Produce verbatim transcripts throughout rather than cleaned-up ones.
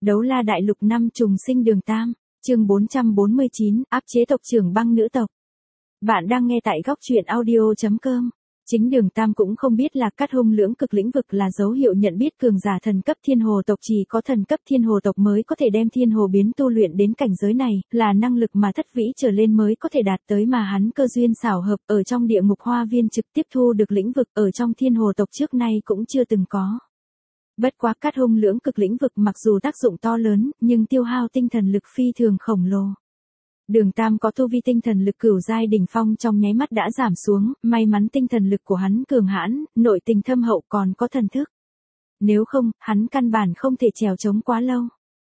Đấu la đại lục năm trùng sinh Đường Tam, chương bốn trăm bốn mươi chín, áp chế tộc trưởng băng nữ tộc. Bạn đang nghe tại góc truyện audio chấm com. Chính Đường Tam cũng không biết là cắt hung lưỡng cực lĩnh vực là dấu hiệu nhận biết cường giả thần cấp thiên hồ tộc, chỉ có thần cấp thiên hồ tộc mới có thể đem thiên hồ biến tu luyện đến cảnh giới này, là năng lực mà thất vĩ trở lên mới có thể đạt tới, mà hắn cơ duyên xảo hợp ở trong địa ngục hoa viên trực tiếp thu được lĩnh vực ở trong thiên hồ tộc trước nay cũng chưa từng có. Bất quá cắt hung lưỡng cực lĩnh vực mặc dù tác dụng to lớn, nhưng tiêu hao tinh thần lực phi thường khổng lồ. Đường Tam có tu vi tinh thần lực cửu giai đỉnh phong trong nháy mắt đã giảm xuống, may mắn tinh thần lực của hắn cường hãn, nội tình thâm hậu còn có thần thức. Nếu không, hắn căn bản không thể trèo chống quá lâu.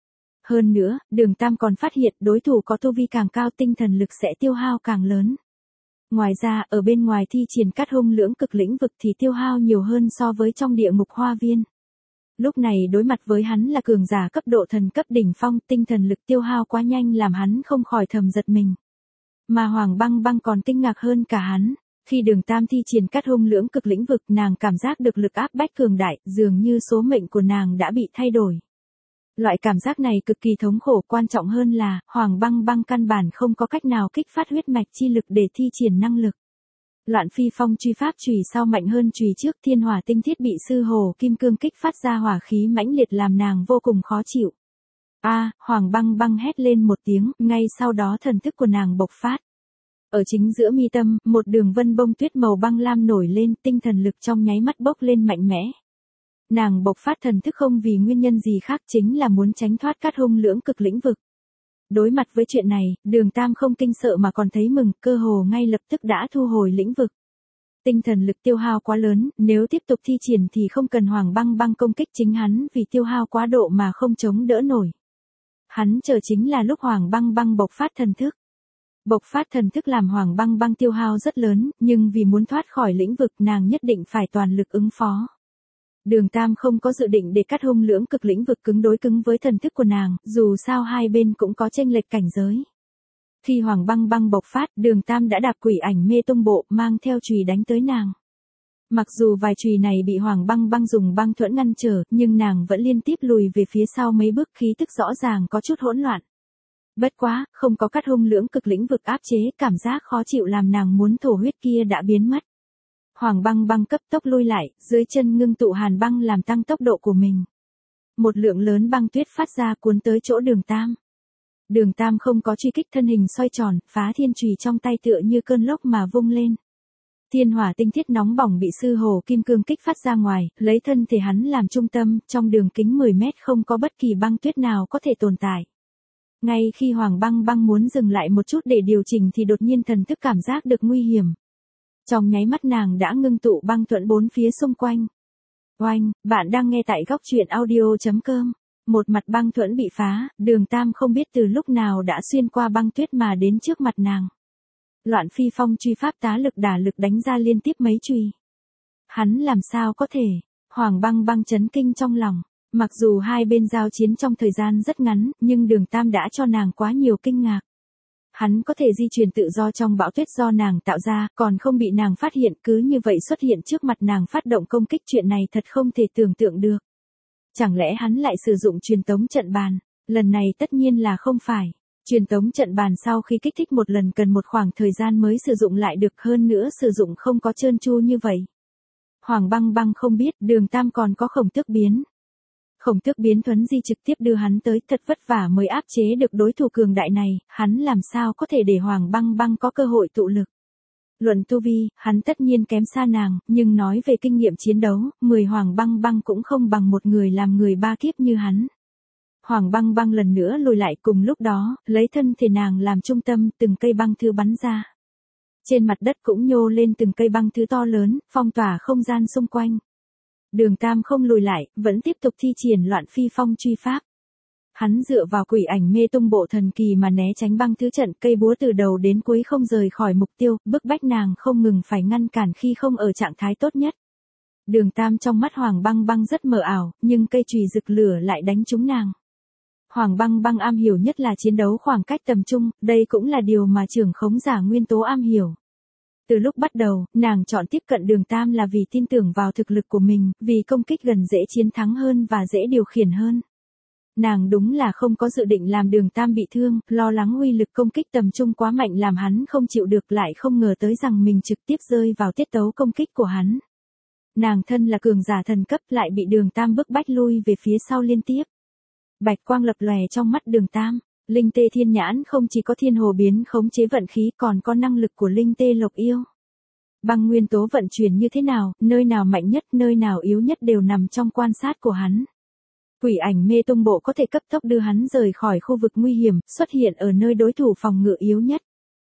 Hơn nữa, Đường Tam còn phát hiện đối thủ có tu vi càng cao tinh thần lực sẽ tiêu hao càng lớn. Ngoài ra, ở bên ngoài thi triển cắt hung lưỡng cực lĩnh vực thì tiêu hao nhiều hơn so với trong địa ngục hoa viên. Lúc này đối mặt với hắn là cường giả cấp độ thần cấp đỉnh phong, tinh thần lực tiêu hao quá nhanh làm hắn không khỏi thầm giật mình. Mà Hoàng Băng Băng còn kinh ngạc hơn cả hắn. Khi Đường Tam thi triển cắt hung lưỡng cực lĩnh vực, nàng cảm giác được lực áp bách cường đại, dường như số mệnh của nàng đã bị thay đổi. Loại cảm giác này cực kỳ thống khổ, quan trọng hơn là, Hoàng Băng Băng căn bản không có cách nào kích phát huyết mạch chi lực để thi triển năng lực. Loạn phi phong truy pháp chùy sau mạnh hơn chùy trước, thiên hỏa tinh thiết bị sư hồ kim cương kích phát ra hỏa khí mãnh liệt làm nàng vô cùng khó chịu. A, à, Hoàng Băng Băng hét lên một tiếng, ngay sau đó thần thức của nàng bộc phát. Ở chính giữa mi tâm, một đường vân bông tuyết màu băng lam nổi lên, tinh thần lực trong nháy mắt bốc lên mạnh mẽ. Nàng bộc phát thần thức không vì nguyên nhân gì khác, chính là muốn tránh thoát cắt hung lưỡng cực lĩnh vực. Đối mặt với chuyện này, Đường Tam không kinh sợ mà còn thấy mừng, cơ hồ ngay lập tức đã thu hồi lĩnh vực. Tinh thần lực tiêu hao quá lớn, nếu tiếp tục thi triển thì không cần Hoàng Băng Băng công kích chính hắn, vì tiêu hao quá độ mà không chống đỡ nổi. Hắn chờ chính là lúc Hoàng Băng Băng bộc phát thần thức. Bộc phát thần thức làm Hoàng Băng Băng tiêu hao rất lớn, nhưng vì muốn thoát khỏi lĩnh vực nàng nhất định phải toàn lực ứng phó. Đường Tam không có dự định để cắt hung lưỡng cực lĩnh vực cứng đối cứng với thần thức của nàng, dù sao hai bên cũng có chênh lệch cảnh giới. Khi Hoàng Băng Băng bộc phát, Đường Tam đã đạp quỷ ảnh mê tung bộ, mang theo chùy đánh tới nàng. Mặc dù vài chùy này bị Hoàng Băng Băng dùng băng thuẫn ngăn trở, nhưng nàng vẫn liên tiếp lùi về phía sau mấy bước, khí tức rõ ràng có chút hỗn loạn. Bất quá, không có cắt hung lưỡng cực lĩnh vực áp chế, cảm giác khó chịu làm nàng muốn thổ huyết kia đã biến mất. Hoàng Băng Băng cấp tốc lui lại, dưới chân ngưng tụ hàn băng làm tăng tốc độ của mình. Một lượng lớn băng tuyết phát ra cuốn tới chỗ Đường Tam. Đường Tam không có truy kích, thân hình xoay tròn, phá thiên chùy trong tay tựa như cơn lốc mà vung lên. Thiên hỏa tinh thiết nóng bỏng bị sư hồ kim cương kích phát ra ngoài, lấy thân thể hắn làm trung tâm, trong đường kính mười mét không có bất kỳ băng tuyết nào có thể tồn tại. Ngay khi Hoàng Băng Băng muốn dừng lại một chút để điều chỉnh thì đột nhiên thần thức cảm giác được nguy hiểm. Trong nháy mắt nàng đã ngưng tụ băng thuẫn bốn phía xung quanh. Oanh, bạn đang nghe tại góc truyện audio chấm com. Một mặt băng thuẫn bị phá, Đường Tam không biết từ lúc nào đã xuyên qua băng tuyết mà đến trước mặt nàng. Loạn phi phong truy pháp tá lực đả lực đánh ra liên tiếp mấy chùy. Hắn làm sao có thể? Hoàng Băng Băng chấn kinh trong lòng. Mặc dù hai bên giao chiến trong thời gian rất ngắn, nhưng Đường Tam đã cho nàng quá nhiều kinh ngạc. Hắn có thể di chuyển tự do trong bão tuyết do nàng tạo ra, còn không bị nàng phát hiện, cứ như vậy xuất hiện trước mặt nàng phát động công kích, chuyện này thật không thể tưởng tượng được. Chẳng lẽ hắn lại sử dụng truyền tống trận bàn? Lần này tất nhiên là không phải. Truyền tống trận bàn sau khi kích thích một lần cần một khoảng thời gian mới sử dụng lại được, hơn nữa sử dụng không có trơn tru như vậy. Hoàng Băng Băng không biết Đường Tam còn có khổng tước biến. Khổng tước biến thuấn di trực tiếp đưa hắn tới, thật vất vả mới áp chế được đối thủ cường đại này, hắn làm sao có thể để Hoàng Băng Băng có cơ hội tụ lực. Luận tu vi, hắn tất nhiên kém xa nàng, nhưng nói về kinh nghiệm chiến đấu, mười Hoàng Băng Băng cũng không bằng một người làm người ba kiếp như hắn. Hoàng Băng Băng lần nữa lùi lại, cùng lúc đó, lấy thân thể nàng làm trung tâm, từng cây băng thư bắn ra. Trên mặt đất cũng nhô lên từng cây băng thư to lớn, phong tỏa không gian xung quanh. Đường Tam không lùi lại, vẫn tiếp tục thi triển loạn phi phong truy pháp. Hắn dựa vào quỷ ảnh mê tung bộ thần kỳ mà né tránh băng thứ trận, cây búa từ đầu đến cuối không rời khỏi mục tiêu, bức bách nàng không ngừng phải ngăn cản khi không ở trạng thái tốt nhất. Đường Tam trong mắt Hoàng Băng Băng rất mờ ảo, nhưng cây chùy rực lửa lại đánh trúng nàng. Hoàng Băng Băng am hiểu nhất là chiến đấu khoảng cách tầm trung, đây cũng là điều mà trưởng khống giả nguyên tố am hiểu. Từ lúc bắt đầu, nàng chọn tiếp cận Đường Tam là vì tin tưởng vào thực lực của mình, vì công kích gần dễ chiến thắng hơn và dễ điều khiển hơn. Nàng đúng là không có dự định làm Đường Tam bị thương, lo lắng uy lực công kích tầm trung quá mạnh làm hắn không chịu được, lại không ngờ tới rằng mình trực tiếp rơi vào tiết tấu công kích của hắn. Nàng thân là cường giả thần cấp lại bị Đường Tam bức bách lui về phía sau liên tiếp. Bạch quang lập lòe trong mắt Đường Tam, linh tê thiên nhãn không chỉ có thiên hồ biến khống chế vận khí còn có năng lực của linh tê lộc yêu. Băng nguyên tố vận chuyển như thế nào, nơi nào mạnh nhất, nơi nào yếu nhất đều nằm trong quan sát của hắn. Quỷ ảnh mê tung bộ có thể cấp tốc đưa hắn rời khỏi khu vực nguy hiểm, xuất hiện ở nơi đối thủ phòng ngự yếu nhất.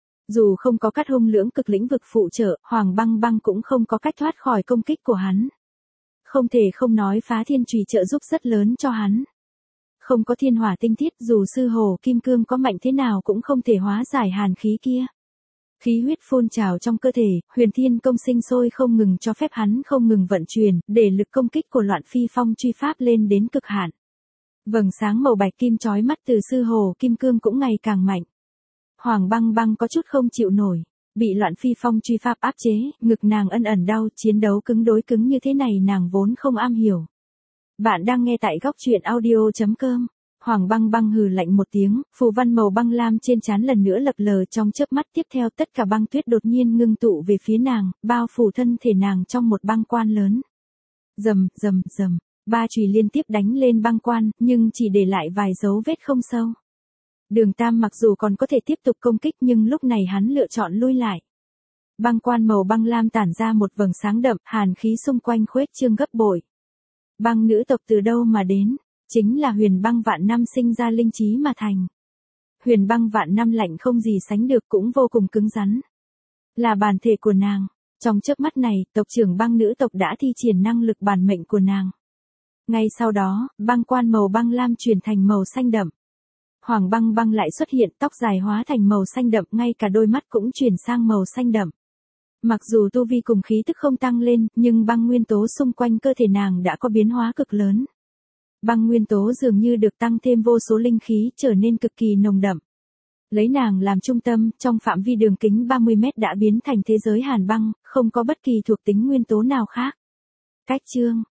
Dù không có cát hung lưỡng cực lĩnh vực phụ trợ, Hoàng Băng Băng cũng không có cách thoát khỏi công kích của hắn. Không thể không nói phá thiên chùy trợ giúp rất lớn cho hắn. Không có thiên hỏa tinh thiết, dù sư hồ kim cương có mạnh thế nào cũng không thể hóa giải hàn khí kia. Khí huyết phun trào trong cơ thể, huyền thiên công sinh sôi không ngừng cho phép hắn không ngừng vận chuyển, để lực công kích của loạn phi phong truy pháp lên đến cực hạn. Vầng sáng màu bạch kim chói mắt từ sư hồ kim cương cũng ngày càng mạnh. Hoàng Băng Băng có chút không chịu nổi, bị loạn phi phong truy pháp áp chế, ngực nàng ân ẩn đau, chiến đấu cứng đối cứng như thế này nàng vốn không am hiểu. Bạn đang nghe tại góc truyện audio chấm com. Hoàng Băng Băng hừ lạnh một tiếng, phù văn màu băng lam trên trán lần nữa lập lờ trong chớp mắt, tiếp theo tất cả băng tuyết đột nhiên ngưng tụ về phía nàng, bao phủ thân thể nàng trong một băng quan lớn. Rầm, rầm, rầm, ba chùy liên tiếp đánh lên băng quan, nhưng chỉ để lại vài dấu vết không sâu. Đường Tam mặc dù còn có thể tiếp tục công kích nhưng lúc này hắn lựa chọn lui lại. Băng quan màu băng lam tản ra một vầng sáng đậm, hàn khí xung quanh khuếch trương gấp bội. Băng nữ tộc từ đâu mà đến? Chính là huyền băng vạn năm sinh ra linh trí mà thành. Huyền băng vạn năm lạnh không gì sánh được cũng vô cùng cứng rắn. Là bản thể của nàng. Trong chớp mắt này, tộc trưởng băng nữ tộc đã thi triển năng lực bản mệnh của nàng. Ngay sau đó, băng quan màu băng lam chuyển thành màu xanh đậm. Hoàng Băng Băng lại xuất hiện, tóc dài hóa thành màu xanh đậm, ngay cả đôi mắt cũng chuyển sang màu xanh đậm. Mặc dù tu vi cùng khí tức không tăng lên, nhưng băng nguyên tố xung quanh cơ thể nàng đã có biến hóa cực lớn. Băng nguyên tố dường như được tăng thêm vô số linh khí, trở nên cực kỳ nồng đậm. Lấy nàng làm trung tâm, trong phạm vi đường kính ba mươi mét đã biến thành thế giới hàn băng, không có bất kỳ thuộc tính nguyên tố nào khác. Cách chương,